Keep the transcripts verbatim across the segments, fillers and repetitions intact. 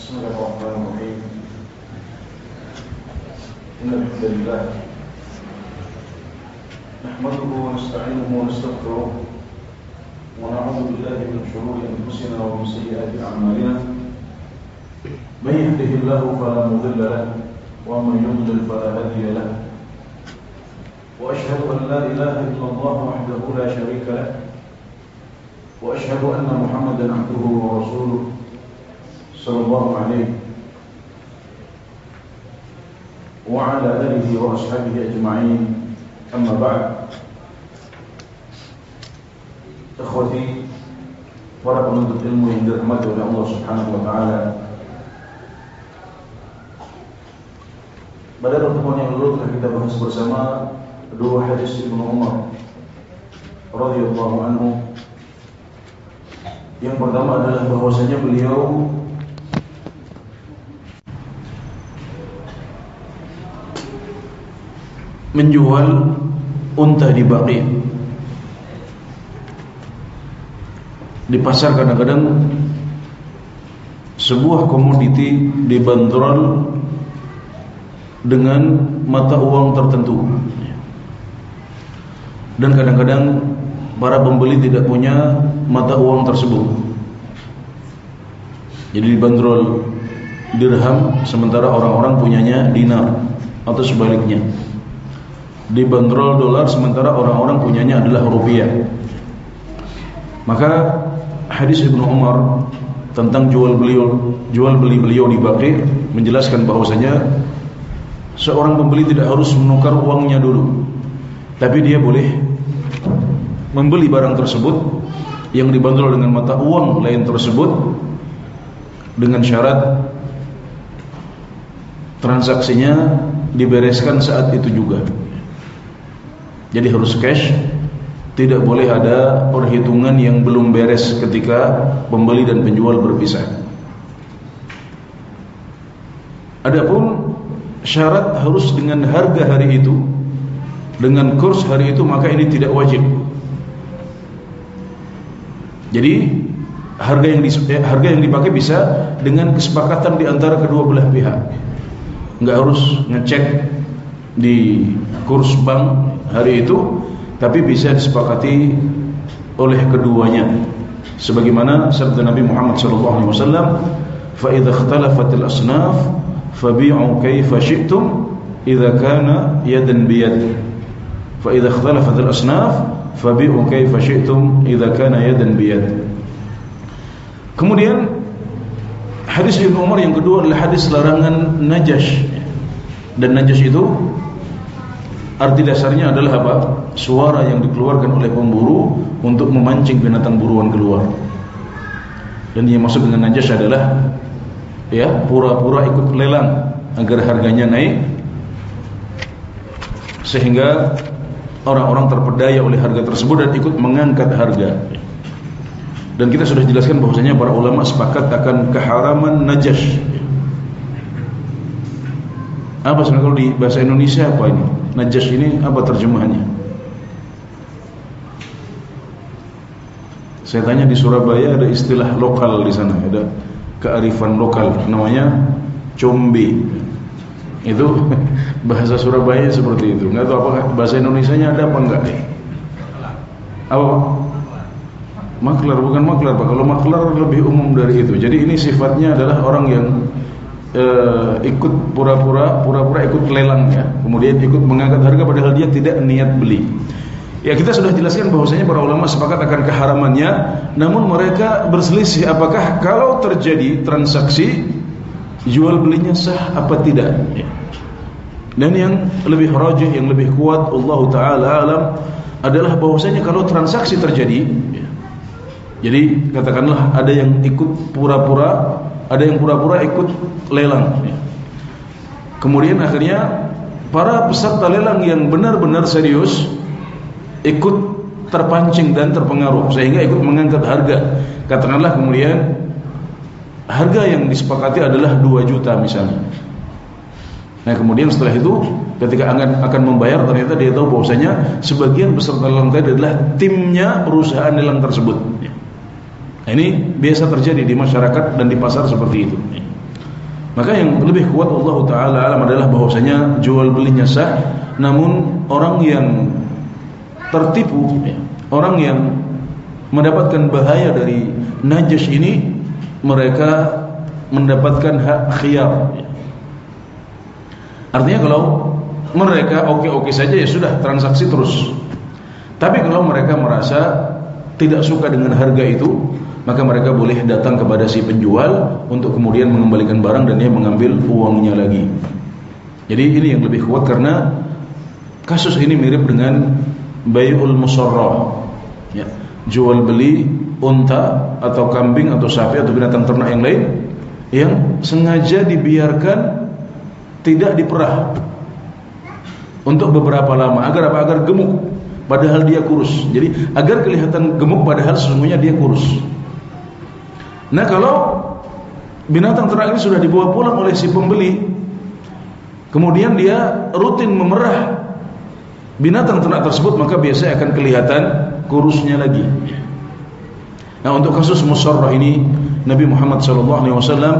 Bismillahirrahmanirrahim. Innal hamdalillah nahmaduhu wa nasta'inuhu wa nastaghfiruh wa na'udzu billahi min shururi anfusina wa min sayyiati a'malina. Man yahdihillahu fala mudilla lahu wa man yudlil fala hadiya lahu. Wa ashhadu an la ilaha illallah wahdahu la sharika lahu wa ashhadu anna Muhammadan 'abduhu wa rasuluh sallallahu alaihi wa ala alihi wa ashabihi ajma'in. Amma ba'd. Ikhwati, para penuntut ilmu yang dirahmati oleh Allah Subhanahu wa taala, pada pertemuan yang lalu telah kita bahas bersama dua hadis Ibnu Umar radhiyallahu anhu. Yang pertama adalah bahwasanya beliau menjual unta di Baqi. Di pasar kadang-kadang sebuah komoditi dibanderol dengan mata uang tertentu, dan kadang-kadang para pembeli tidak punya mata uang tersebut. Jadi dibanderol dirham sementara orang-orang punyanya dinar, atau sebaliknya. Dibanderol dolar sementara orang-orang punyanya adalah rupiah. Maka hadis Ibnu Umar tentang jual beliau jual beli beliau di Baqi menjelaskan bahwasanya seorang pembeli tidak harus menukar uangnya dulu, tapi dia boleh membeli barang tersebut yang dibanderol dengan mata uang lain tersebut dengan syarat transaksinya dibereskan saat itu juga. Jadi harus cash, tidak boleh ada perhitungan yang belum beres ketika pembeli dan penjual berpisah. Adapun syarat harus dengan harga hari itu, dengan kurs hari itu, maka ini tidak wajib. Jadi harga yang dis, eh, harga yang dipakai bisa dengan kesepakatan di antara kedua belah pihak. Enggak harus ngecek di kurs bank hari itu, tapi bisa disepakati oleh keduanya. Sebagaimana sabda Nabi Muhammad sallallahu alaihi wasallam, "Fa idza ikhtalafatil asnaf fabi'u kaifa syi'tum idza kana yadan biyad." Fa idza ikhtalafatil asnaf fabi'u kaifa syi'tum idza kana yadan biyad. Kemudian hadis Ibnu Umar yang kedua adalah hadis larangan najash. Dan najash itu arti dasarnya adalah apa? Suara yang dikeluarkan oleh pemburu untuk memancing binatang buruan keluar. Dan yang maksud dengan najas adalah ya, pura-pura ikut lelang agar harganya naik sehingga orang-orang terpedaya oleh harga tersebut dan ikut mengangkat harga. Dan kita sudah jelaskan bahwasanya para ulama sepakat akan keharaman najas. Apa sebenarnya kalau di bahasa Indonesia apa ini? Najas ini apa terjemahannya? Saya tanya di Surabaya ada istilah lokal di sana, ada kearifan lokal namanya combe. Itu bahasa Surabaya seperti itu. Enggak tahu apakah bahasa Indonesianya ada apa enggak? Apa? Maklar, bukan maklar Pak. Kalau maklar lebih umum dari itu. Jadi ini sifatnya adalah orang yang Uh, ikut pura-pura pura-pura ikut lelang ya, kemudian ikut mengangkat harga padahal dia tidak niat beli. Ya, kita sudah jelaskan bahwasanya para ulama sepakat akan keharamannya, namun mereka berselisih apakah kalau terjadi transaksi jual belinya sah apa tidak ya. Dan yang lebih rajih, yang lebih kuat Allah taala alam adalah bahwasanya kalau transaksi terjadi ya, jadi katakanlah ada yang ikut pura-pura, ada yang pura-pura ikut lelang ya. Kemudian akhirnya para peserta lelang yang benar-benar serius ikut terpancing dan terpengaruh sehingga ikut mengangkat harga. Katakanlah kemudian harga yang disepakati adalah dua juta misalnya. Nah, kemudian setelah itu ketika akan akan membayar ternyata dia tahu bahwasanya sebagian peserta lelang tadi adalah timnya perusahaan lelang tersebut. Nah, ini biasa terjadi di masyarakat dan di pasar seperti itu. Maka yang lebih kuat Allah Ta'ala alam adalah bahwasanya jual belinya sah, namun orang yang tertipu, orang yang mendapatkan bahaya dari najas ini, mereka mendapatkan hak khiyar. Artinya kalau mereka oke-oke saja ya sudah, transaksi terus. Tapi kalau mereka merasa tidak suka dengan harga itu, maka mereka boleh datang kepada si penjual untuk kemudian mengembalikan barang dan dia mengambil uangnya lagi. Jadi ini yang lebih kuat karena kasus ini mirip dengan bai'ul musarrah, ya, jual beli unta atau kambing atau sapi atau binatang ternak yang lain yang sengaja dibiarkan tidak diperah untuk beberapa lama. Agar apa? Agar gemuk padahal dia kurus. Jadi agar kelihatan gemuk padahal sesungguhnya dia kurus. Nah, kalau binatang ternak ini sudah dibawa pulang oleh si pembeli, kemudian dia rutin memerah binatang ternak tersebut, maka biasanya akan kelihatan kurusnya lagi. Nah, untuk kasus musarrah ini Nabi Muhammad sallallahu alaihi wasallam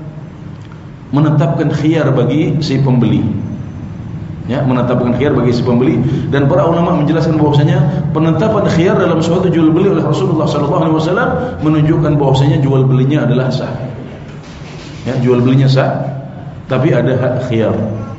menetapkan khiyar bagi si pembeli, ya, menetapkan khiyar bagi si pembeli. Dan para ulama menjelaskan bahwasanya penetapan khiyar dalam suatu jual beli oleh Rasulullah sallallahu alaihi wasallam menunjukkan bahwasanya jual belinya adalah sah, ya, jual belinya sah, tapi ada hak khiyar.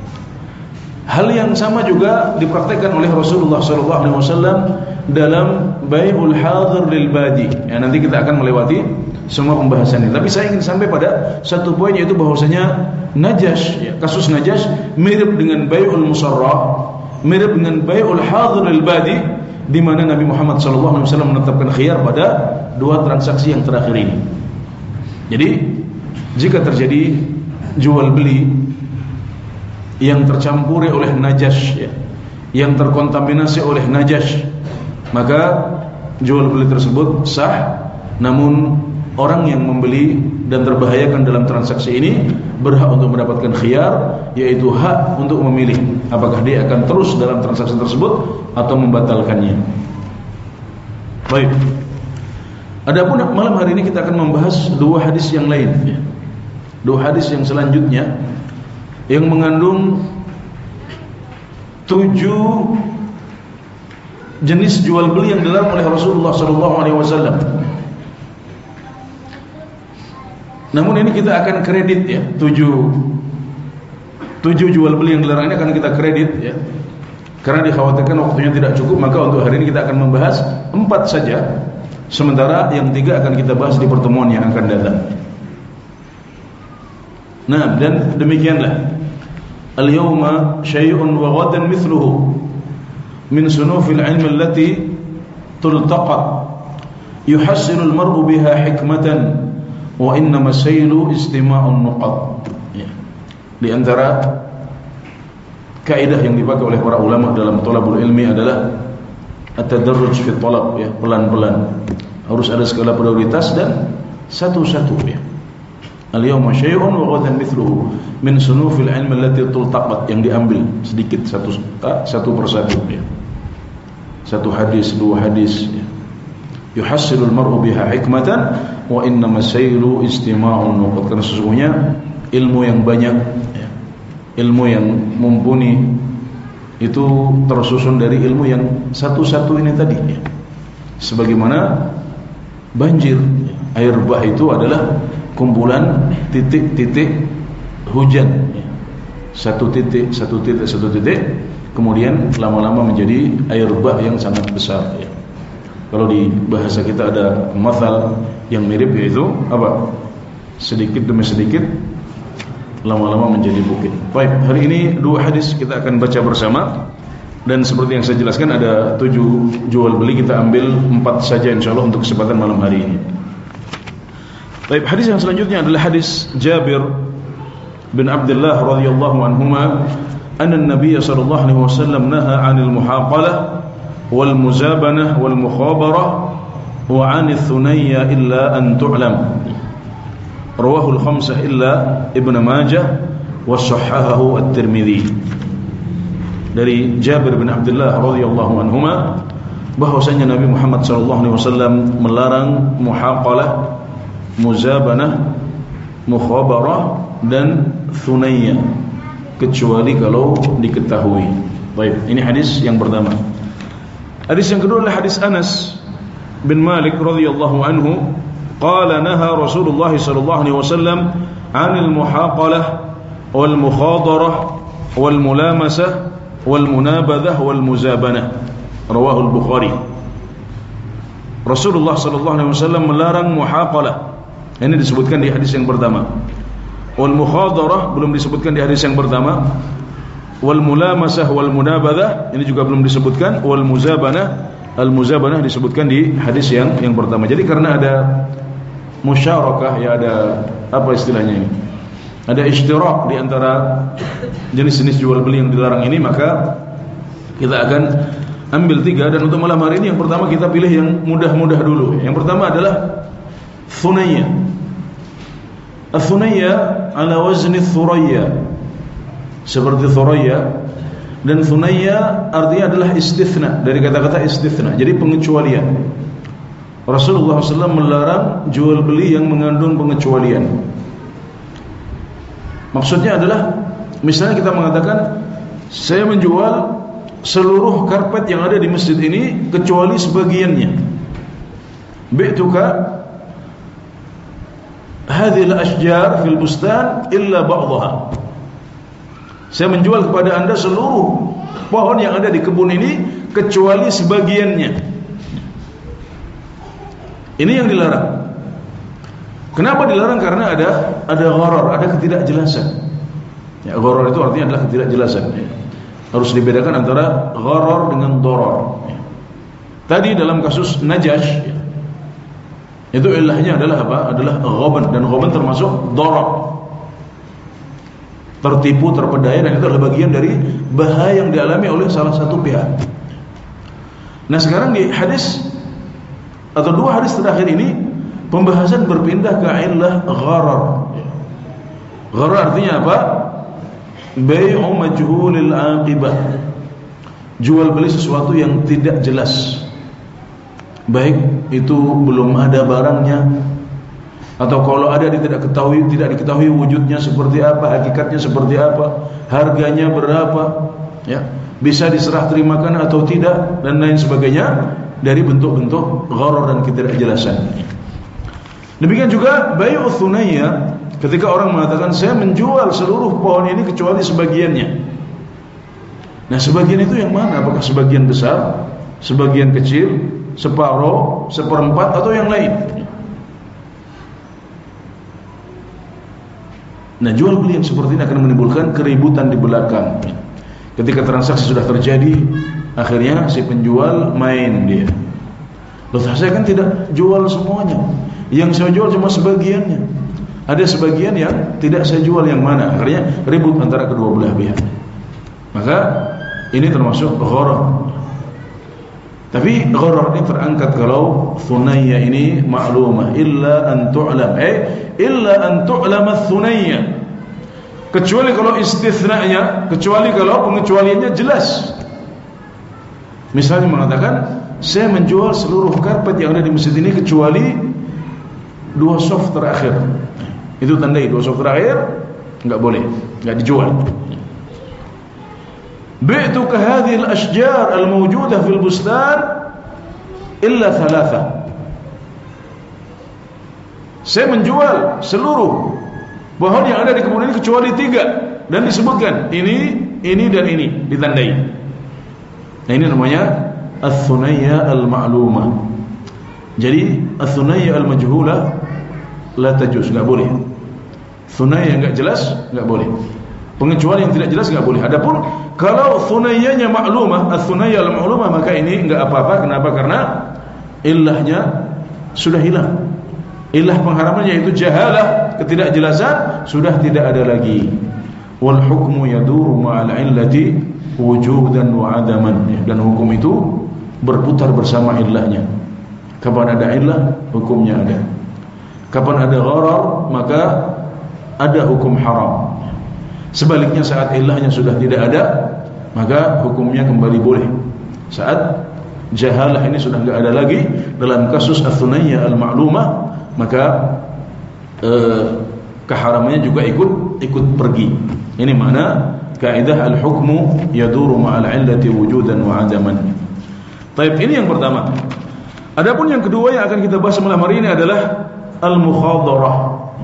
Hal yang sama juga dipraktikkan oleh Rasulullah sallallahu alaihi wasallam dalam bai'ul hadir lil badi. Ya, nanti kita akan melewati semua pembahasan ini. Tapi saya ingin sampai pada satu poin, yaitu bahwasanya najas, ya, kasus najas mirip dengan bai'ul musarrah, mirip dengan bai'ul hadir lil badi, di mana Nabi Muhammad sallallahu alaihi wasallam menetapkan khiyar pada dua transaksi yang terakhir ini. Jadi jika terjadi jual beli yang tercampuri oleh najas, ya, yang terkontaminasi oleh najas, maka jual beli tersebut sah, namun orang yang membeli dan terbahayakan dalam transaksi ini berhak untuk mendapatkan khiyar, yaitu hak untuk memilih apakah dia akan terus dalam transaksi tersebut atau membatalkannya. Baik. Adapun malam hari ini kita akan membahas dua hadis yang lain, ya. Dua hadis yang selanjutnya yang mengandung tujuh jenis jual beli yang dilarang oleh Rasulullah sallallahu alaihi wasallam. Namun ini kita akan kredit, ya, tujuh tujuh jual beli yang dilarang ini akan kita kredit, ya, karena dikhawatirkan waktunya tidak cukup. Maka untuk hari ini kita akan membahas empat saja, sementara yang tiga akan kita bahas di pertemuan yang akan datang. Nah, dan demikianlah al-yawma syai'un wa ghadan mithluhu min sunufil ilmi allati tultaqat yuhassilu al-mar'u biha hikmatan wa innama sailu istima'un nuqat. Ya. Di antara kaidah yang dipakai oleh para ulama dalam thalabul ilmi adalah at-tadarruj fi talab, ya, pelan-pelan. Harus ada skala prioritas dan satu-satu, ya. Al-yawma syai'un wa ghadan mithluhu min sunufil ilmi allati tultaqat, yang diambil sedikit satu satu persatu, ya. Satu hadis, dua hadis, ya. Yuhassilu al-mar'u biha hikmatan wa innama sailu istima'un nuqat. Karena sesungguhnya ilmu yang banyak, ya, ilmu yang mumpuni itu tersusun dari ilmu yang satu-satu ini tadi, ya. Sebagaimana banjir, ya, air bah itu adalah kumpulan titik-titik hujan, ya. Satu titik, satu titik, satu titik, kemudian lama-lama menjadi air bah yang sangat besar, ya. Kalau di bahasa kita ada mathal yang mirip, yaitu apa? Sedikit demi sedikit lama-lama menjadi bukit. Baik, hari ini dua hadis kita akan baca bersama. Dan seperti yang saya jelaskan, ada tujuh jual beli, kita ambil empat saja insyaallah untuk kesempatan malam hari ini. Baik, hadis yang selanjutnya adalah hadis Jabir bin Abdullah radhiyallahu anhuma, anna an-nabiy sallallahu alaihi wasallam naha 'anil muhaqalah wal muzabanah wal mukhabarah wa 'anil thunayya illa an tu'lam. Rawahu al-khamsah illa Ibnu Majah wa sahhahahu at-Tirmidzi. Dari Jabir bin Abdullah radhiyallahu anhuma bahwasanya Nabi Muhammad sallallahu alaihi wasallam melarang muhaqalah, muzabanah, mukhabarah dan thunayya, kecuali kalau diketahui. Baik, ini hadis yang pertama. Hadis yang kedua adalah hadis Anas bin Malik radhiyallahu anhu, qala naha Rasulullah sallallahu alaihi wasallam 'anil muhaqalah wal mukhadarah wal mulamasah wal munabadah wal muzabanah. Rawahu al-Bukhari. Rasulullah sallallahu alaihi wasallam melarang muhaqalah. Ini disebutkan di hadis yang pertama. Wal mukhadarah belum disebutkan di hadis yang pertama. Wal mulamasah wal munabadah ini juga belum disebutkan. Wal muzabanah, al muzabanah disebutkan di hadis yang yang pertama. Jadi karena ada musyarakah, ya ada apa istilahnya ini? Ada ishtirak di antara jenis-jenis jual beli yang dilarang ini, maka kita akan ambil tiga. Dan untuk malam hari ini yang pertama kita pilih yang mudah-mudah dulu. Yang pertama adalah thunayya. Thunayya ala wazni thuraya, seperti thuraya. Dan thunayya artinya adalah istithna, dari kata-kata istithna, jadi pengecualian. Rasulullah sallallahu alaihi wasallam melarang jual beli yang mengandung pengecualian. Maksudnya adalah, misalnya kita mengatakan, saya menjual seluruh karpet yang ada di masjid ini kecuali sebagiannya. Bi'tuka hadhil ashjar fil bustan illa ba'daha. Saya menjual kepada anda seluruh pohon yang ada di kebun ini kecuali sebagiannya. Ini yang dilarang. Kenapa dilarang? Karena ada ada gharar, ada ketidakjelasan. Ya, gharar itu artinya adalah ketidakjelasan. Harus dibedakan antara gharar dengan darar. Tadi dalam kasus Najash, itu ilahnya adalah apa? Adalah ghaban, dan ghaban termasuk darar. Tertipu, terpedaya, dan itu adalah bagian dari bahaya yang dialami oleh salah satu pihak. Nah, sekarang di hadis atau dua hadis terakhir ini pembahasan berpindah ke illah gharar. Gharar artinya apa? Bai'u majhulil aqibah, jual beli sesuatu yang tidak jelas, baik itu belum ada barangnya, atau kalau ada dia tidak ketahui, tidak diketahui wujudnya seperti apa, hakikatnya seperti apa, harganya berapa, ya, bisa diserah terimakan atau tidak, dan lain sebagainya dari bentuk-bentuk gharar dan ketidakjelasan. Demikian juga bai'u thunayya, ketika orang mengatakan saya menjual seluruh pohon ini kecuali sebagiannya. Nah, sebagian itu yang mana? Apakah sebagian besar, sebagian kecil, separuh, seperempat, atau yang lain? Nah, jual beli yang seperti ini akan menimbulkan keributan di belakang. Ketika transaksi sudah terjadi, akhirnya si penjual main dia. Loh, saya kan tidak jual semuanya, yang saya jual cuma sebagiannya. Ada sebagian yang tidak saya jual, yang mana? Akhirnya ribut antara kedua belah pihak. Maka ini termasuk gharar. Tapi gharar ini terangkat kalau thunayya ini ma'lumah, illa an tu'lam, eh illa an tu'lam thunayya, kecuali kalau istithna'nya, kecuali kalau pengecualiannya jelas. Misalnya mengatakan saya menjual seluruh karpet yang ada di masjid ini kecuali dua soft terakhir. Itu tandai dua soft terakhir enggak boleh, enggak dijual. Bi'tuka hadhihi al-ashjar al-mawjudah fil bustan illa thalatha. Saya menjual seluruh pohon yang ada di kebun ini kecuali tiga, dan disebutkan ini, ini dan ini, ditandai. Nah, ini namanya ats-thunayya al-ma'lumah. Jadi ats-thunayya al-majhulah la tajuz, enggak boleh. Thunayya yang enggak jelas enggak boleh. Pengecualian yang tidak jelas enggak boleh. Adapun kalau thunayyanya ma'lumah, ats-thunayya al-ma'lumah, maka ini enggak apa-apa. Kenapa? Karena ilahnya sudah hilang. Ilah pengharaman yaitu jahalah, ketidakjelasan, sudah tidak ada lagi. Wal hukmu yaduru ma'al illati wujudan wa adaman. Dan hukum itu berputar bersama ilahnya. Kapan ada ilah, hukumnya ada. Kapan ada gharar, maka ada hukum haram. Sebaliknya saat ilahnya sudah tidak ada, maka hukumnya kembali boleh. Saat jahalah ini sudah tidak ada lagi, dalam kasus ats-thunayya al-ma'lumah, maka eh, keharamannya juga ikut ikut pergi. Ini mana kaidah al-hukmu yaduru ma'al 'illati wujudan wa 'adaman. Baik, ini yang pertama. Adapun yang kedua yang akan kita bahas malam hari ini adalah al-mukhadarah.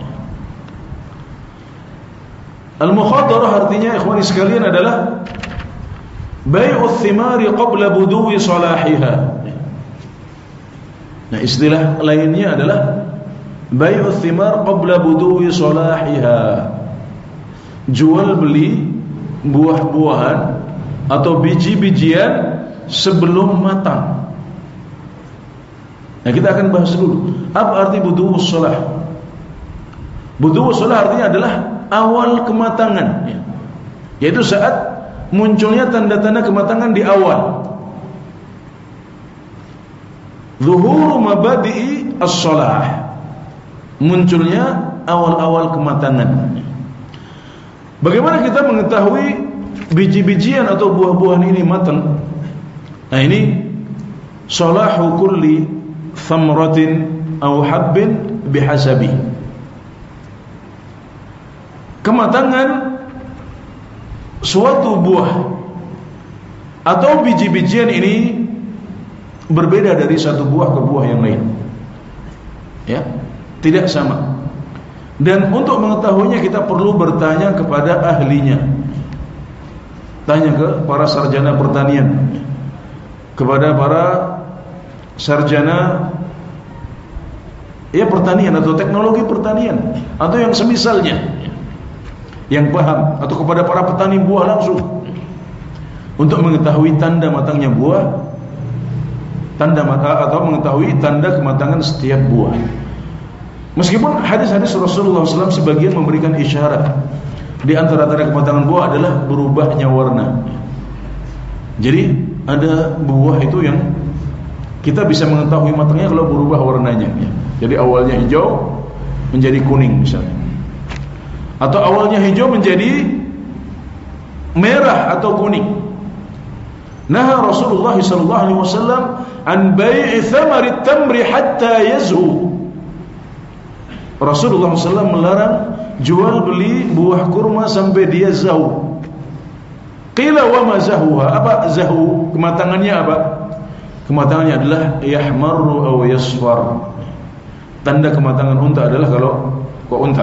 Al-mukhadarah artinya ikhwani sekalian adalah bai'u thimari qabla buduwi salahiha. Nah, istilah lainnya adalah bai'u thimar qabla buduwi salahiha. Jual beli buah-buahan atau biji-bijian sebelum matang. Nah, kita akan bahas dulu apa arti buduwus shalah. Buduwus shalah artinya adalah awal kematangan, yaitu saat munculnya tanda-tanda kematangan di awal. Zuhuru mabadi'i as-shalah, munculnya awal-awal kematangan. Bagaimana kita mengetahui biji-bijian atau buah-buahan ini matang? Nah, ini salahu kulli thamratin aw habbin bihasabi. Kematangan suatu buah atau biji-bijian ini berbeda dari satu buah ke buah yang lain. Ya, tidak sama. Dan untuk mengetahuinya kita perlu bertanya kepada ahlinya. Tanya ke para sarjana pertanian, kepada para sarjana ya pertanian atau teknologi pertanian atau yang semisalnya, yang paham, atau kepada para petani buah langsung untuk mengetahui tanda matangnya buah, tanda mata atau mengetahui tanda kematangan setiap buah. Meskipun hadis-hadis Rasulullah shallallahu alaihi wasallam sebagian memberikan isyarat, di antara tanda kematangan buah adalah berubahnya warna. Jadi ada buah itu yang kita bisa mengetahui matangnya kalau berubah warnanya. Jadi awalnya hijau menjadi kuning misalnya, atau awalnya hijau menjadi merah atau kuning. Naha Rasulullah sallallahu alaihi wasallam an bai'i thamari tamri hatta yazhu. Rasulullah sallallahu alaihi wasallam melarang jual beli buah kurma sampai dia zahu. Qila wa ma zahuha? Apa zahu? Kematangannya apa? Kematangannya adalah yahmarru aw yasfar. Tanda kematangan unta adalah kalau kok unta.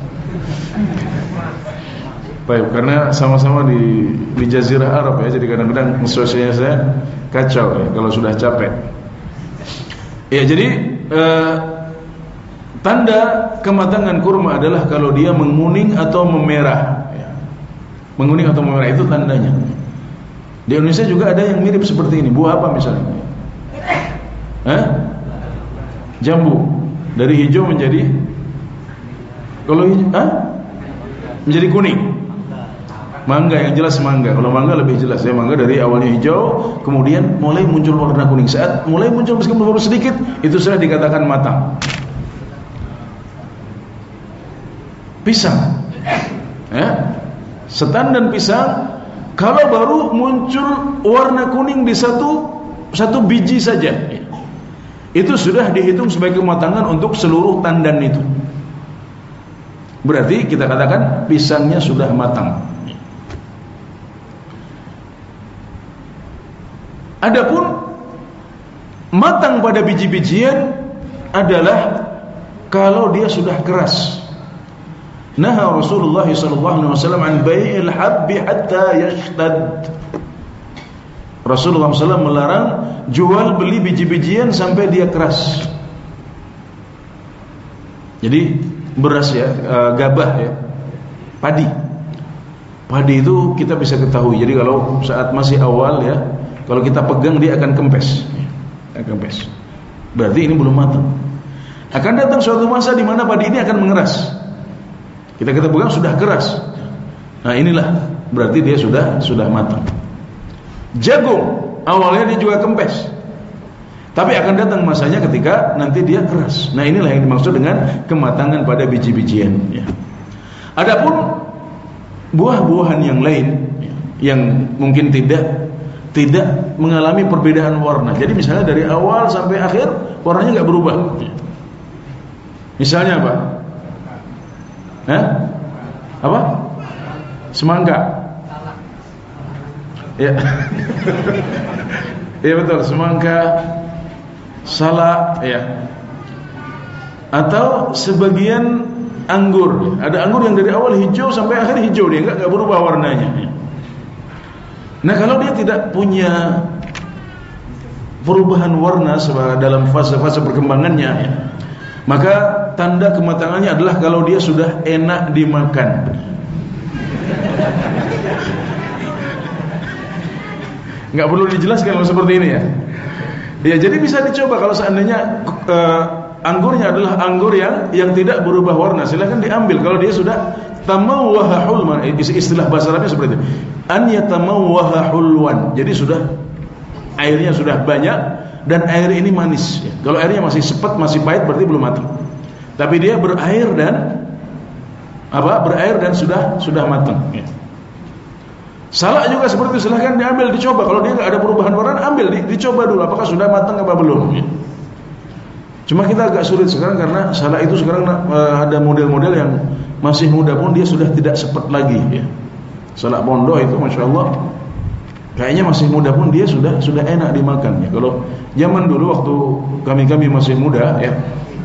Baik, karena sama-sama di di Jazirah Arab ya, jadi kadang-kadang suasananya saya kacau ya kalau sudah capek. Ya, jadi eh, tanda kematangan kurma adalah kalau dia menguning atau memerah. Ya. Menguning atau memerah itu tandanya. Di Indonesia juga ada yang mirip seperti ini. Buah apa misalnya? Hah? Jambu. Dari hijau menjadi kalau hijau, hah? Menjadi kuning. Mangga, yang jelas mangga. Kalau mangga lebih jelas ya, mangga dari awalnya hijau kemudian mulai muncul warna kuning. Saat mulai muncul meskipun baru sedikit, itu sudah dikatakan matang. Pisang, ya, setan dan pisang kalau baru muncul warna kuning di satu satu biji saja, itu sudah dihitung sebagai kematangan untuk seluruh tandan itu. Berarti kita katakan pisangnya sudah matang. Adapun matang pada biji-bijian adalah kalau dia sudah keras. Naha Rasulullah sallallahu alaihi wasallam an bai'il habbi hatta yashtad. Rasulullah sallallahu alaihi wasallam melarang jual beli biji-bijian sampai dia keras. Jadi beras ya, gabah ya, padi. Padi itu kita bisa ketahui. Jadi kalau saat masih awal ya, kalau kita pegang dia akan kempes, akan kempes. Berarti ini belum matang. Akan datang suatu masa di mana padi ini akan mengeras. Kita kita pegang sudah keras. Nah, inilah berarti dia sudah sudah matang. Jagung awalnya dia juga kempes, tapi akan datang masanya ketika nanti dia keras. Nah, inilah yang dimaksud dengan kematangan pada biji-bijian. Ya. Adapun buah-buahan yang lain yang mungkin tidak tidak mengalami perbedaan warna. Jadi misalnya dari awal sampai akhir warnanya nggak berubah. Misalnya apa? Hah? Apa? Semangka. Ya. Ya betul, semangka, salak, ya. Atau sebagian anggur. Ada anggur yang dari awal hijau sampai akhir hijau, dia enggak enggak berubah warnanya. Nah, kalau dia tidak punya perubahan warna dalam fase-fase perkembangannya, ya, maka tanda kematangannya adalah kalau dia sudah enak dimakan. Enggak perlu dijelaskan kalau seperti ini, ya. Ya, jadi bisa dicoba kalau seandainya uh, anggurnya adalah anggur yang yang tidak berubah warna, silakan diambil. Kalau dia sudah tamawwaha hulwan, istilah bahasa Arabnya seperti itu. An yatamawwaha hulwan. Jadi sudah airnya sudah banyak dan air ini manis. Ya. Kalau airnya masih sepet, masih pahit, berarti belum matang. Tapi dia berair dan apa? Berair dan sudah sudah matang. Ya. Salak juga seperti itu, silahkan diambil, dicoba. Kalau dia nggak ada perubahan warna, ambil, di, dicoba dulu apakah sudah matang apa belum. Ya. Cuma kita agak sulit sekarang karena salak itu sekarang uh, ada model-model yang masih muda pun dia sudah tidak sepet lagi. Ya. Salak pondok itu, masya Allah, kayaknya masih muda pun dia sudah sudah enak dimakan. Ya. Kalau zaman dulu waktu kami-kami masih muda, ya,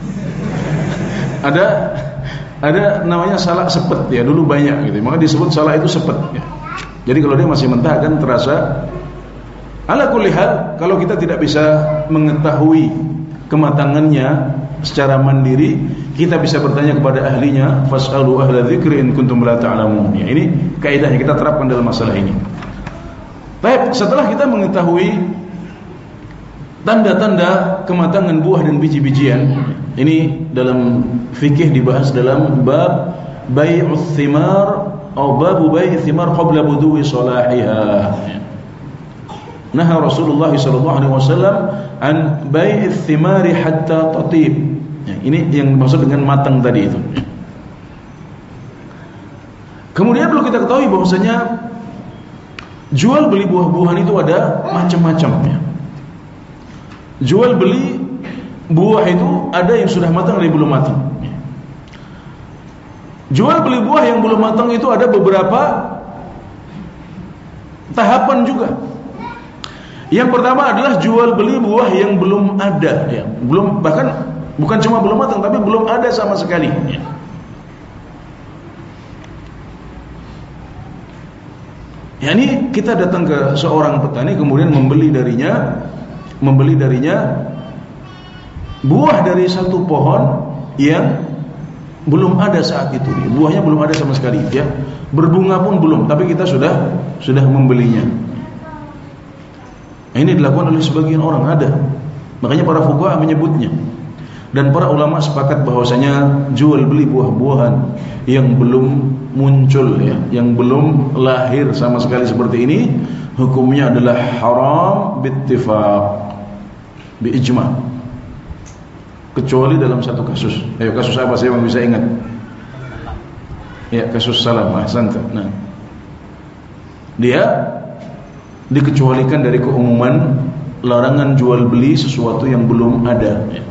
ada ada namanya salak sepet, ya, dulu banyak gitu. Maka disebut salak itu sepet. Ya. Jadi kalau dia masih mentah kan terasa. Ala kulli hal, kalau kita tidak bisa mengetahui kematangannya secara mandiri, kita bisa bertanya kepada ahlinya, fas'alu ahla dzikri in kuntum la ta'lamun. Ya, ini kaidahnya kita terapkan dalam masalah ini. Baik, setelah kita mengetahui tanda-tanda kematangan buah dan biji-bijian, ini dalam fikih dibahas dalam bab bai'uts thimar atau babu bai'its thimar qabla buduwi salahiha. Nah, Rasulullah sallallahu alaihi wasallam an bai'its thimari hatta tatib. Ya, ini yang dimaksud dengan matang tadi itu. Kemudian perlu kita ketahui bahwasanya jual beli buah-buahan itu ada macam-macam, ya. Jual beli buah itu ada yang sudah matang, ada yang belum matang. Jual beli buah yang belum matang itu ada beberapa tahapan juga. Yang pertama adalah jual beli buah yang belum ada, ya. Belum, bahkan bukan cuma belum matang, tapi belum ada sama sekali, ya. Ya, ini kita datang ke seorang petani kemudian membeli darinya membeli darinya buah dari satu pohon yang belum ada saat itu. Buahnya belum ada sama sekali, ya. Berbunga pun belum, tapi kita sudah sudah membelinya. Nah, ini dilakukan oleh sebagian orang, ada. Makanya para fuqaha menyebutnya. Dan para ulama sepakat bahwasanya jual beli buah-buahan yang belum muncul, ya, yang belum lahir sama sekali seperti ini, hukumnya adalah haram bittifaq, biijma'. Kecuali dalam satu kasus. Ayo, kasus apa saya belum bisa ingat? Ya, kasus salam. Ahsanta. Nah, dia dikecualikan dari keumuman larangan jual beli sesuatu yang belum ada, ya.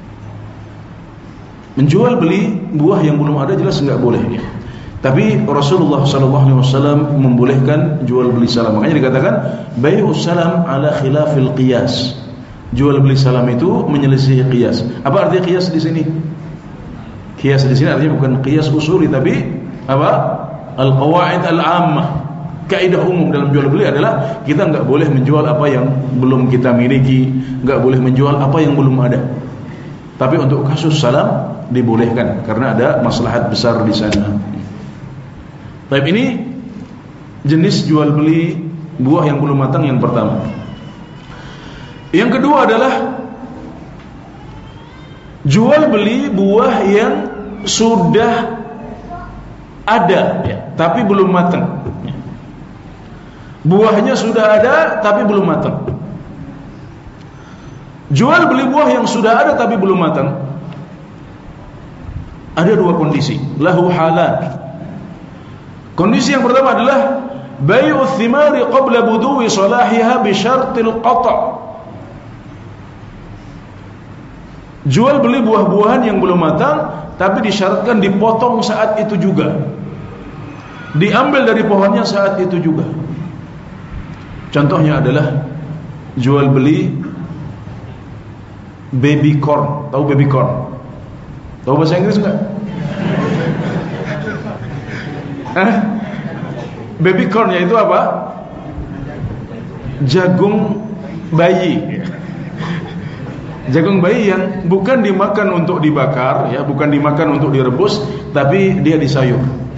Menjual beli buah yang belum ada jelas enggak boleh, ya. Tapi Rasulullah sallallahu alaihi wasallam membolehkan jual beli salam. Makanya dikatakan bai'us salam ala khilafil qiyas. Jual beli salam itu menyelisih qiyas. Apa artinya qiyas di sini? Qiyas di sini artinya bukan qiyas usuli, tapi apa? Al-qawaid al-ammah. Kaidah umum dalam jual beli adalah kita enggak boleh menjual apa yang belum kita miliki, enggak boleh menjual apa yang belum ada. Tapi untuk kasus salam dibolehkan karena ada maslahat besar di sana. Baik, ini jenis jual beli buah yang belum matang yang pertama. Yang kedua adalah jual beli buah yang sudah ada, ya, tapi belum matang. Buahnya sudah ada tapi belum matang. Jual beli buah yang sudah ada tapi belum matang, ada dua kondisi. Lahu halan. Kondisi yang pertama adalah bai'uts thimari qabla buduwi salahiha bi syartil qata'. Jual beli buah-buahan yang belum matang, tapi disyaratkan dipotong saat itu juga, diambil dari pohonnya saat itu juga. Contohnya adalah jual beli baby corn. Tahu baby corn? Tahu bahasa Inggris enggak? Eh? Baby corn yaitu apa? Jagung bayi. Jagung bayi yang bukan dimakan untuk dibakar, ya, bukan dimakan untuk direbus, tapi dia disayur.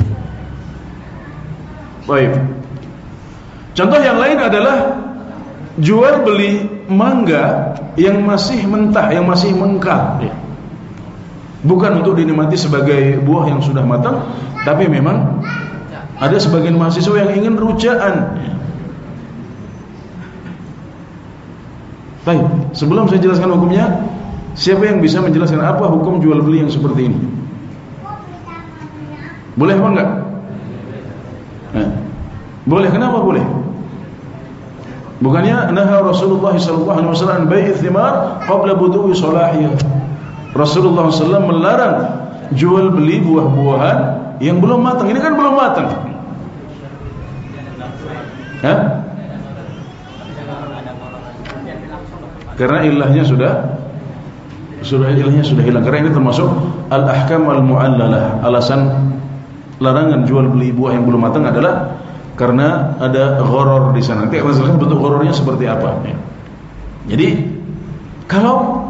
Baik. Contoh yang lain adalah jual beli mangga yang masih mentah, yang masih mengkal, ya. Bukan untuk dinikmati sebagai buah yang sudah matang, tapi memang ada sebagian mahasiswa yang ingin rujaan. Baik, sebelum saya jelaskan hukumnya, siapa yang bisa menjelaskan apa hukum jual beli yang seperti ini? Boleh apa enggak? Nah, boleh, kenapa boleh? Bukannya naha Rasulullah sallallahu alaihi wasallam bai'ith thimar qabla budu'i salahiyah. Rasulullah sallallahu alaihi wasallam melarang jual beli buah-buahan yang belum matang. Ini kan belum matang. Hah? Karena ilahnya sudah sudah ilahnya sudah hilang. Karena ini termasuk al-ahkam al-mu'allalah. Alasan larangan jual beli buah yang belum matang adalah karena ada gharar di sana. Nanti akan jelaskan bentuk ghararnya seperti apa. Jadi kalau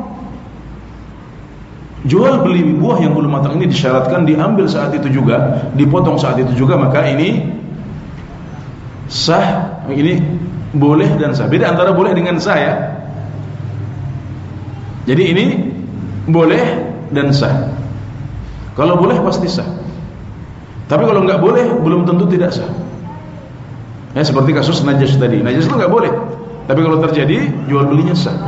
jual beli buah yang belum matang ini disyaratkan diambil saat itu juga, dipotong saat itu juga, maka ini sah. Ini boleh dan sah. Beda antara boleh dengan sah, ya. Jadi ini boleh dan sah. Kalau boleh pasti sah. Tapi kalau nggak boleh, belum tentu tidak sah. Ya, seperti kasus najas tadi. Najas itu nggak boleh. Tapi kalau terjadi, jual belinya sah.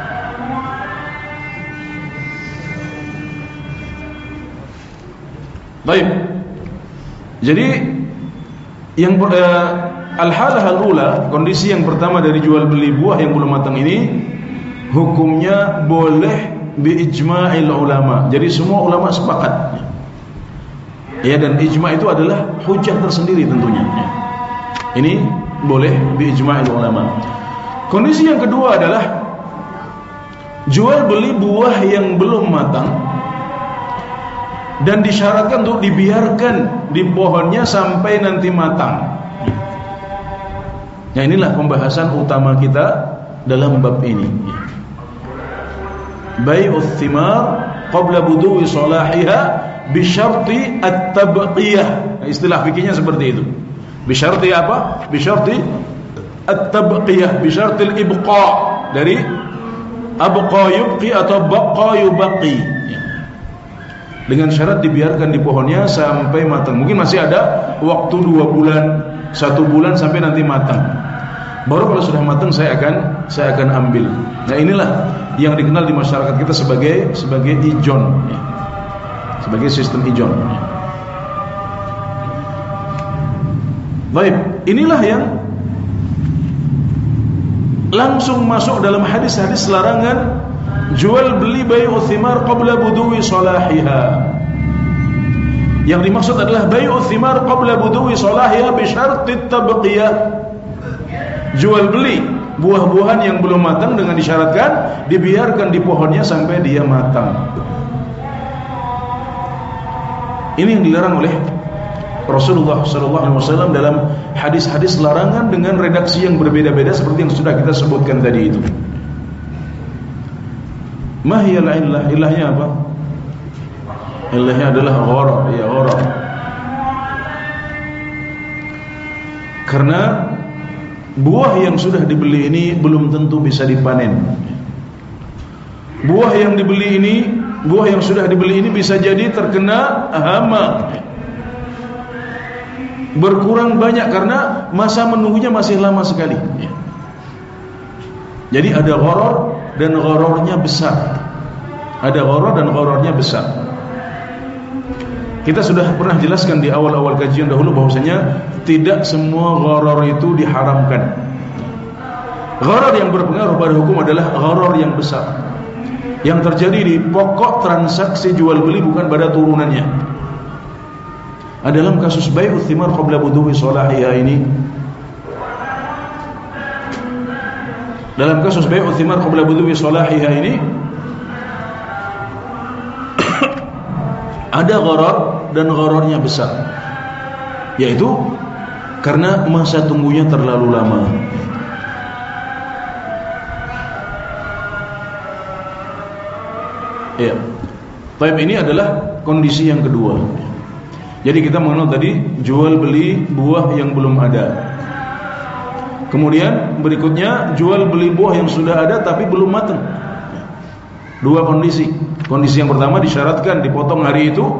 Baik. Jadi yang uh, al-halah al-ula, kondisi yang pertama dari jual beli buah yang belum matang ini, hukumnya boleh biijma'il ulama. Jadi semua ulama sepakat. Ya, dan ijma' itu adalah hujjah tersendiri tentunya. Ini boleh biijma'il ulama. Kondisi yang kedua adalah jual beli buah yang belum matang dan disyaratkan untuk dibiarkan di pohonnya sampai nanti matang. Nah, inilah pembahasan utama kita dalam bab ini. Bai'uth thimar qabla budu'i salahiha bi syarti at-tabqiyah. Nah, istilah fikihnya seperti itu. Bi syarti apa? Bi syarti at-tabqiyah, bi syarti al-ibqa, dari abqa yubqi atau baqa yubqi. Dengan syarat dibiarkan di pohonnya sampai matang. Mungkin masih ada waktu dua bulan, satu bulan sampai nanti matang. Baru kalau sudah matang saya akan saya akan ambil. Nah, inilah yang dikenal di masyarakat kita sebagai sebagai ijon, ya. Sebagai sistem ijon. Ya. Baik, inilah yang langsung masuk dalam hadis-hadis larangan jual beli bai'u thimar qabla budu'i salahiha. Yang dimaksud adalah bai'u thimar qabla budu'i salahiha bi syartit tabqiyah. Jual beli buah-buahan yang belum matang dengan disyaratkan dibiarkan di pohonnya sampai dia matang. Ini yang dilarang oleh Rasulullah sallallahu alaihi wasallam dalam hadis-hadis larangan dengan redaksi yang berbeda-beda seperti yang sudah kita sebutkan tadi itu. Mahiyal illah, ilahnya apa? Ilahnya adalah gharar, ya gharar. Karena buah yang sudah dibeli ini belum tentu bisa dipanen. Buah yang dibeli ini, buah yang sudah dibeli ini bisa jadi terkena hama, berkurang banyak karena masa menunggunya masih lama sekali. Jadi ada gharar dan ghararnya besar. Ada gharar dan ghararnya besar. Kita sudah pernah jelaskan di awal-awal kajian dahulu bahwasanya tidak semua gharar itu diharamkan. Gharar yang berpengaruh pada hukum adalah gharar yang besar. yang terjadi di pokok transaksi jual beli, bukan pada turunannya. Dalam kasus bai'ut thimar qabla buduwi salahiha ini, dalam kasus bai'ut thimar qabla buduwi salahiha ini ada gharar, dan ghararnya besar, yaitu karena masa tunggunya terlalu lama. Ya. Taib ini adalah kondisi yang kedua. Jadi kita mengenal tadi jual beli buah yang belum ada. Kemudian berikutnya jual beli buah yang sudah ada tapi belum matang. Dua kondisi. Kondisi yang pertama disyaratkan dipotong hari itu.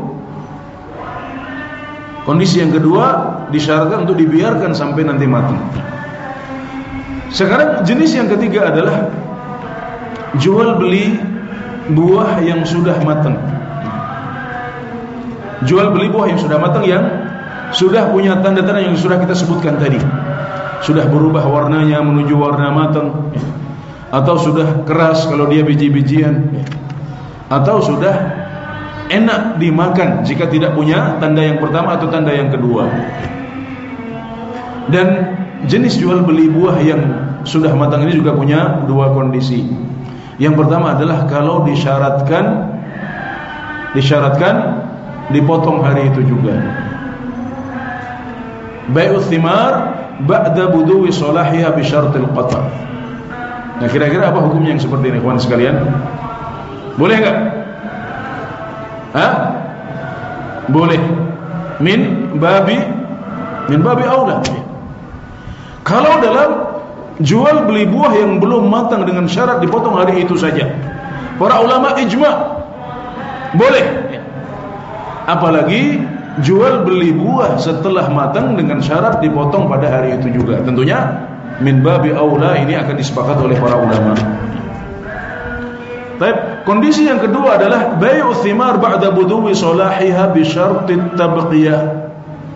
Kondisi yang kedua disyaratkan untuk dibiarkan sampai nanti matang. Sekarang jenis yang ketiga adalah jual beli buah yang sudah matang. Jual beli buah yang sudah matang, yang sudah punya tanda-tanda yang sudah kita sebutkan tadi. Sudah berubah warnanya menuju warna matang, atau sudah keras kalau dia biji-bijian, atau sudah enak dimakan jika tidak punya tanda yang pertama atau tanda yang kedua. Dan jenis jual beli buah yang sudah matang ini juga punya dua kondisi. Yang pertama adalah kalau disyaratkan disyaratkan dipotong hari itu juga. Bai'ut thimar ba'da buduwi salahiha bi syartil qata'. Nah, kira-kira apa hukumnya yang seperti ini, kawan sekalian? Boleh enggak? Hah? Boleh. Min babi min babi aula. Kalau dalam jual beli buah yang belum matang dengan syarat dipotong hari itu saja, para ulama ijma' boleh. Apalagi jual beli buah setelah matang dengan syarat dipotong pada hari itu juga. Tentunya min babi aula ini akan disepakati oleh para ulama. Baik, kondisi yang kedua adalah bai'u thimar ba'da buduwi salahiha bi syartit tabqiyah.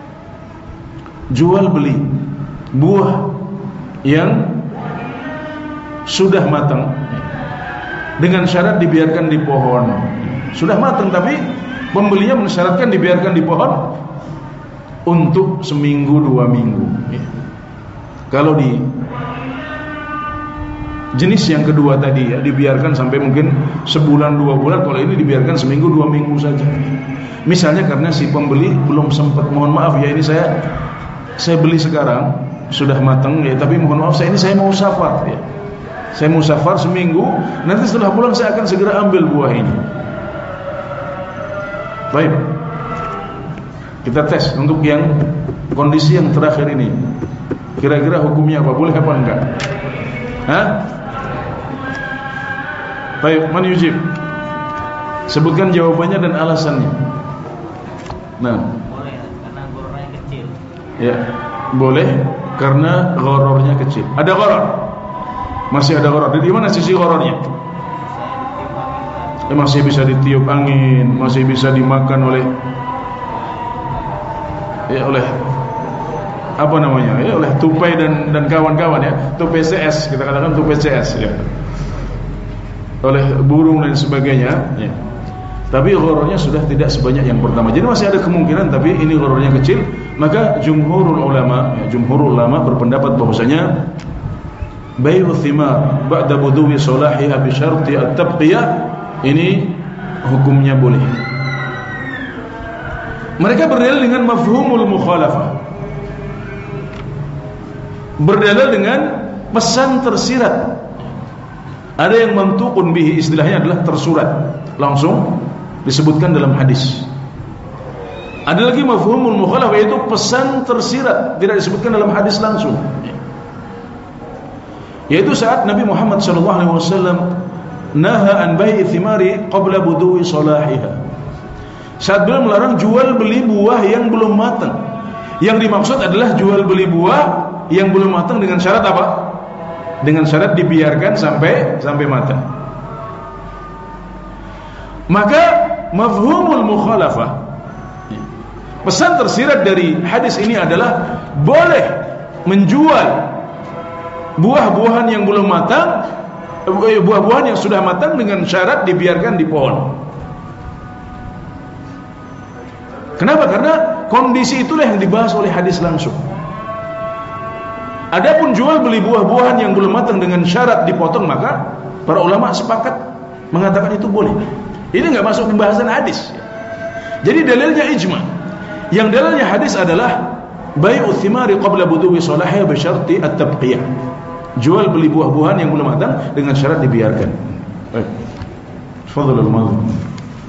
Jual beli buah yang sudah matang dengan syarat dibiarkan di pohon. Sudah matang tapi pembelinya mensyaratkan dibiarkan di pohon untuk seminggu dua minggu. Kalau di jenis yang kedua tadi ya, dibiarkan sampai mungkin sebulan dua bulan. Kalau ini dibiarkan seminggu dua minggu saja. Misalnya karena si pembeli belum sempat, mohon maaf ya, ini saya saya beli sekarang sudah matang ya, tapi mohon maaf saya ini saya mau safar ya. Saya mau safar seminggu, nanti setelah pulang saya akan segera ambil buah ini. Baik, kita tes untuk yang kondisi yang terakhir ini. Kira-kira hukumnya apa? Boleh apa enggak? Hah? Baik, man yujib? Sebutkan jawabannya dan alasannya. Nah, boleh karena gharornya kecil. Ya, boleh karena gharornya kecil. Ada gharar? Masih ada gharar. Di mana sisi ghararnya? Eh, masih bisa ditiup angin, masih bisa dimakan oleh ya oleh apa namanya? Ya oleh tupai dan dan kawan-kawan ya. Tupai C S, kita katakan tupai C S ya. Oleh burung dan sebagainya ya. Tapi ghararnya sudah tidak sebanyak yang pertama. Jadi masih ada kemungkinan, tapi ini ghararnya kecil. Maka jumhurul ulama, ya, jumhurul ulama berpendapat bahwasanya bai'u thimar ba'da buduwi salahiha bi syarti at-tabqiyah ini hukumnya boleh. Mereka berdalil dengan mafhumul mukhalafah, berdalil dengan pesan tersirat. Ada yang mantuqun bihi, istilahnya adalah tersurat, langsung disebutkan dalam hadis. Ada lagi mafhumul mukhalafah, yaitu pesan tersirat, tidak disebutkan dalam hadis langsung. Yaitu saat Nabi Muhammad sallallahu alaihi wasallam naha an bai'i thimari qabla buduwi salahiha. Saat beliau melarang jual beli buah yang belum matang. Yang dimaksud adalah jual beli buah yang belum matang dengan syarat apa? Dengan syarat dibiarkan sampai sampai matang. Maka mafhumul mukhalafah, pesan tersirat dari hadis ini adalah boleh menjual buah-buahan yang belum matang buah-buahan yang sudah matang dengan syarat dibiarkan di pohon. Kenapa? Karena kondisi itulah yang dibahas oleh hadis langsung. Adapun jual beli buah-buahan yang belum matang dengan syarat dipotong, maka para ulama sepakat mengatakan itu boleh. Ini enggak masuk pembahasan hadis. Jadi dalilnya ijma. Yang dalilnya hadis adalah bai'u thimari qabla buduwi salahiyah bi syarti at-tabqiyah. Jual beli buah-buahan yang belum matang dengan syarat dibiarkan. Baik. Tafadhal al-madhkur.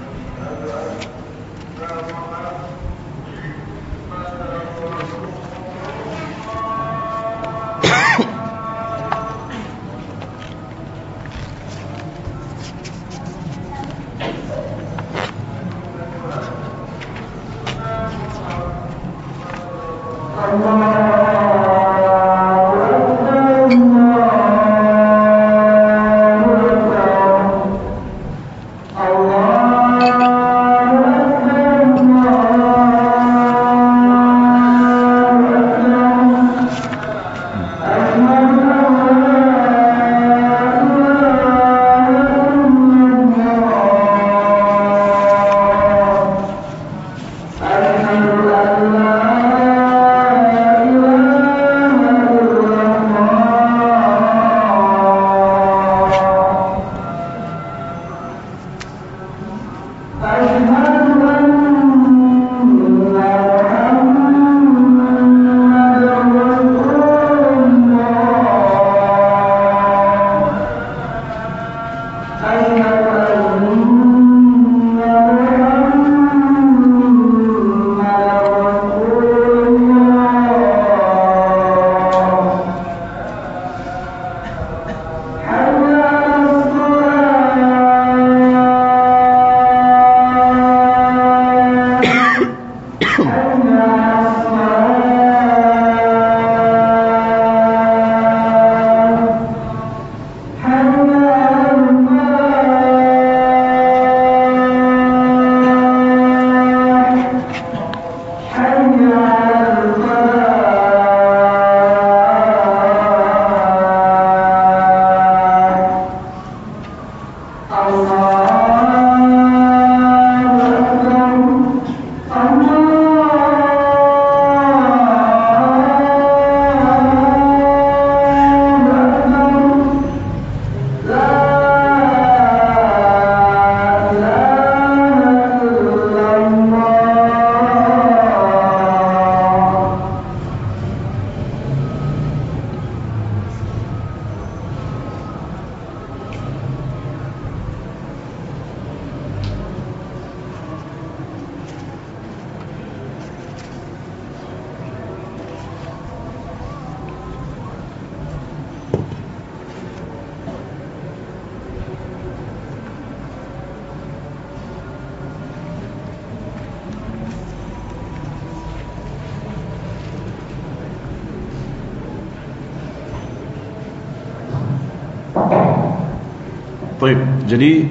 Baik, jadi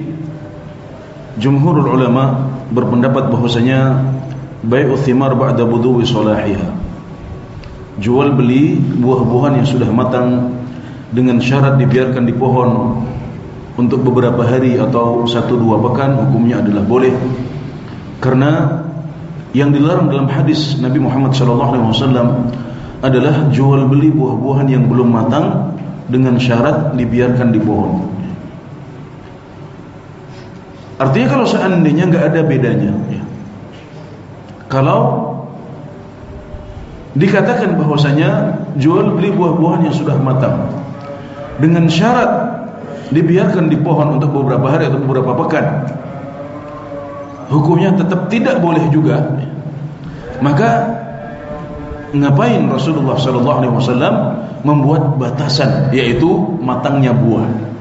jumhurul ulama berpendapat bahwasanya bai'u thimar ba'da buduwi salahiha. Jual beli buah-buahan yang sudah matang dengan syarat dibiarkan di pohon untuk beberapa hari atau satu dua pekan, hukumnya adalah boleh. Karena yang dilarang dalam hadis Nabi Muhammad sallallahu alaihi wasallam adalah jual beli buah-buahan yang belum matang dengan syarat dibiarkan di pohon. Artinya kalau seandainya nggak ada bedanya, ya. Kalau dikatakan bahwasanya jual beli buah-buahan yang sudah matang dengan syarat dibiarkan di pohon untuk beberapa hari atau beberapa pekan, hukumnya tetap tidak boleh juga. Maka ngapain Rasulullah sallallahu alaihi wasallam membuat batasan, yaitu matangnya buah?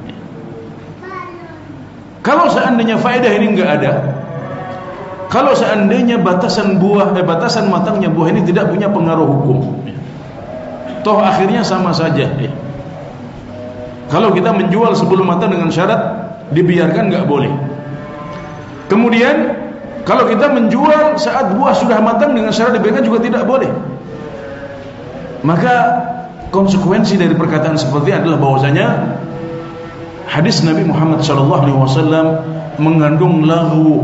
Kalau seandainya faedah ini enggak ada, kalau seandainya batasan buah, eh, batasan matangnya buah ini tidak punya pengaruh hukum, toh akhirnya sama saja, ya. Kalau kita menjual sebelum matang dengan syarat dibiarkan, enggak boleh. Kemudian kalau kita menjual saat buah sudah matang dengan syarat dibiarkan juga tidak boleh. Maka konsekuensi dari perkataan seperti ini adalah bahwasanya hadis Nabi Muhammad sallallahu alaihi wasallam mengandung laghu,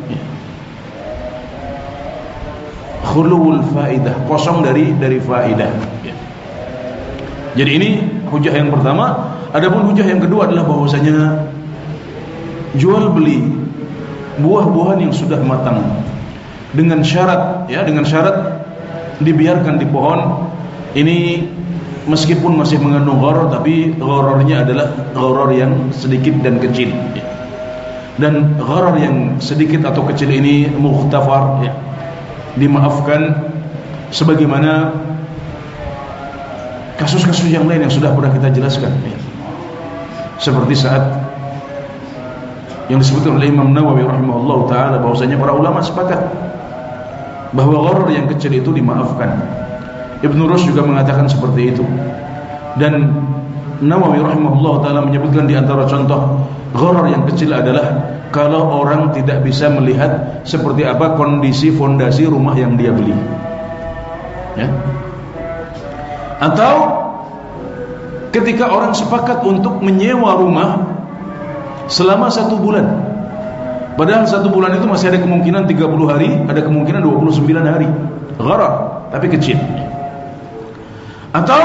khuluwul faidah, kosong dari dari faidah. Jadi ini hujah yang pertama. Adapun hujah yang kedua adalah bahwasanya jual beli buah-buahan yang sudah matang dengan syarat, ya, dengan syarat dibiarkan di pohon ini meskipun masih mengandung gharar, tapi ghararnya adalah gharar yang sedikit dan kecil, ya. Dan gharar yang sedikit atau kecil ini mukhtafar, ya, dimaafkan sebagaimana kasus-kasus yang lain yang sudah pernah kita jelaskan, ya. Seperti saat yang disebutkan oleh Imam Nawawi rahimahullah ta'ala bahwasanya para ulama sepakat bahwa gharar yang kecil itu dimaafkan. Ibnu Rushd juga mengatakan seperti itu. Dan Nawawi rahimahullah ta'ala menyebutkan di antara contoh gharar yang kecil adalah kalau orang tidak bisa melihat seperti apa kondisi fondasi rumah yang dia beli, ya. Atau ketika orang sepakat untuk menyewa rumah selama satu bulan, padahal satu bulan itu masih ada kemungkinan tiga puluh hari, ada kemungkinan dua puluh sembilan hari, gharar tapi kecil. Atau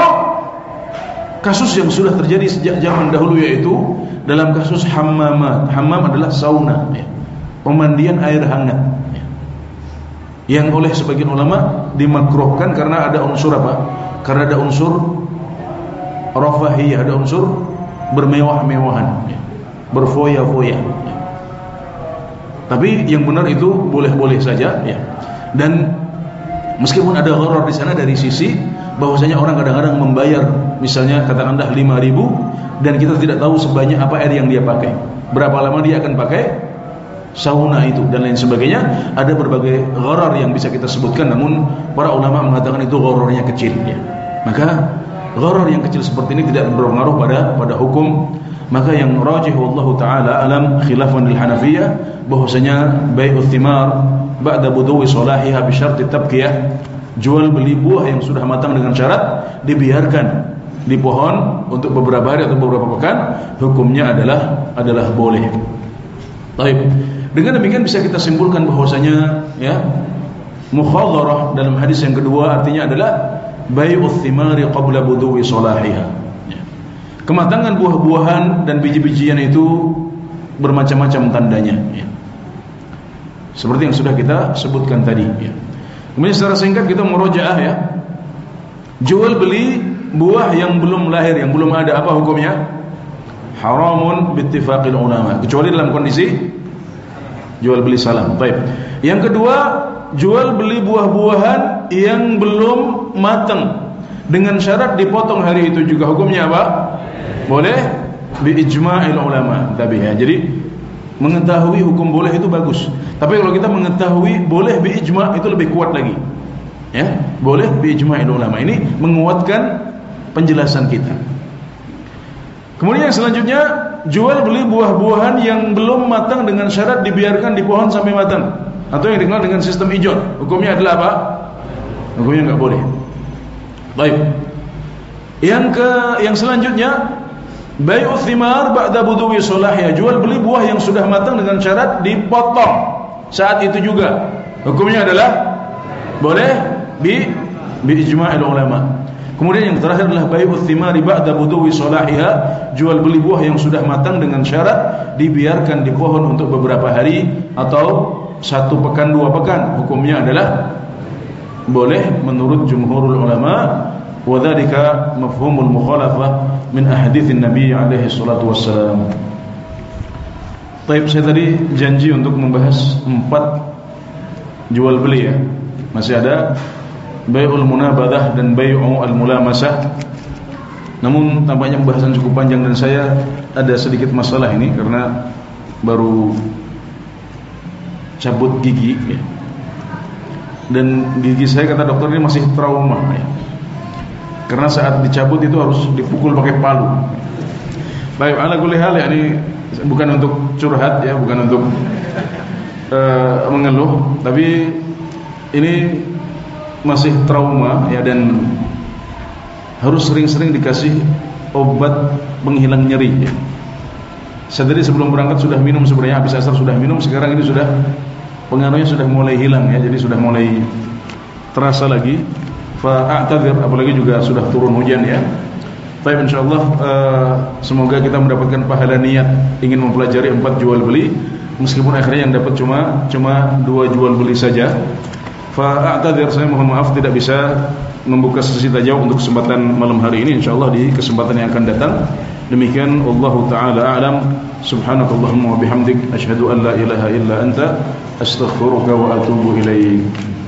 kasus yang sudah terjadi sejak zaman dahulu, yaitu dalam kasus hammamat. Hammam adalah sauna, ya, pemandian air hangat, ya, yang oleh sebagian ulama dimakruhkan karena ada unsur apa? Karena ada unsur rafahiyah, ada unsur bermewah-mewahan, ya, berfoya-foya, ya. Tapi yang benar itu boleh-boleh saja, ya. Dan meskipun ada gharar di sana dari sisi bahwasanya orang kadang-kadang membayar, misalnya katakanlah lima ribu, dan kita tidak tahu sebanyak apa air yang dia pakai, berapa lama dia akan pakai sauna itu dan lain sebagainya. Ada berbagai gharar yang bisa kita sebutkan, namun para ulama mengatakan itu ghararnya kecil, ya. Maka gharar yang kecil seperti ini tidak berpengaruh pada pada hukum. Maka yang rajih wallahu taala alam khilafan lil Hanafiyah bahwasanya bai'ul thimar ba'da buduwi salahiha bi syarti tabqiyah, jual beli buah yang sudah matang dengan syarat dibiarkan di pohon untuk beberapa hari atau beberapa pekan, hukumnya adalah adalah boleh. Baik. Dengan demikian bisa kita simpulkan bahwasanya, ya, mukhadharah dalam hadis yang kedua artinya adalah bai'ul thimari qabla buduwi salahiha. Kematangan buah-buahan dan biji-bijian itu bermacam-macam tandanya, ya. Seperti yang sudah kita sebutkan tadi, ya. Kemudian secara singkat kita murojaah, ya. Jual beli buah yang belum lahir, yang belum ada, apa hukumnya? Haramun bittifaqil ulama, kecuali dalam kondisi jual beli salam. Baik. Yang kedua, jual beli buah-buahan yang belum matang dengan syarat dipotong hari itu juga, hukumnya apa? Boleh bi ijma'il ulama. Tapi, ya, jadi mengetahui hukum boleh itu bagus. Tapi kalau kita mengetahui boleh bi ijma' itu lebih kuat lagi, ya. Boleh bi ijma'il ulama ini menguatkan penjelasan kita. Kemudian yang selanjutnya, jual beli buah-buahan yang belum matang dengan syarat dibiarkan di pohon sampai matang, atau yang dikenal dengan sistem ijon. Hukumnya adalah apa? Hukumnya enggak boleh. Baik. Yang ke yang selanjutnya, bai'u thimar ba'da buduwi salahiyah, jual beli buah yang sudah matang dengan syarat dipotong saat itu juga. Hukumnya adalah boleh bi bi ijma'il ulama. Kemudian yang terakhir adalah bai'u thimari ba'da buduwi salahiyah, jual beli buah yang sudah matang dengan syarat dibiarkan di pohon untuk beberapa hari atau satu pekan, dua pekan. Hukumnya adalah boleh menurut jumhurul ulama. Wa dzalika mafhumul mukhalafah min ahaditsin Nabi alaihi salatu wassalam. Baik, saya tadi janji untuk membahas empat jual beli, ya. Masih ada bai'ul munabadah dan bai'u al-mulamasah. Namun tampaknya pembahasan cukup panjang dan saya ada sedikit masalah ini karena baru cabut gigi, ya. Dan gigi saya kata dokter ini masih trauma, ya. Karena saat dicabut itu harus dipukul pakai palu. Baik, ala kulli hal, ya, ini bukan untuk curhat, ya, bukan untuk uh, mengeluh, tapi ini masih trauma, ya, dan harus sering-sering dikasih obat penghilang nyeri, ya. Saya tadi sebelum berangkat sudah minum, sebenarnya habis asar sudah minum, sekarang ini sudah pengaruhnya sudah mulai hilang ya, jadi sudah mulai terasa lagi. Fa'atadzir, apalagi juga sudah turun hujan ya. Baik, insyaallah uh, semoga kita mendapatkan pahala niat ingin mempelajari empat jual beli, meskipun akhirnya yang dapat cuma cuma dua jual beli saja. Fa'atadzir, saya mohon maaf tidak bisa membuka sesi tajawab untuk kesempatan malam hari ini, insyaallah di kesempatan yang akan datang. Demikian, wallahu taala a'lam. Subhanakallahumma wa bihamdik, asyhadu an la ilaha illa anta, astaghfiruka wa atubu ilaik.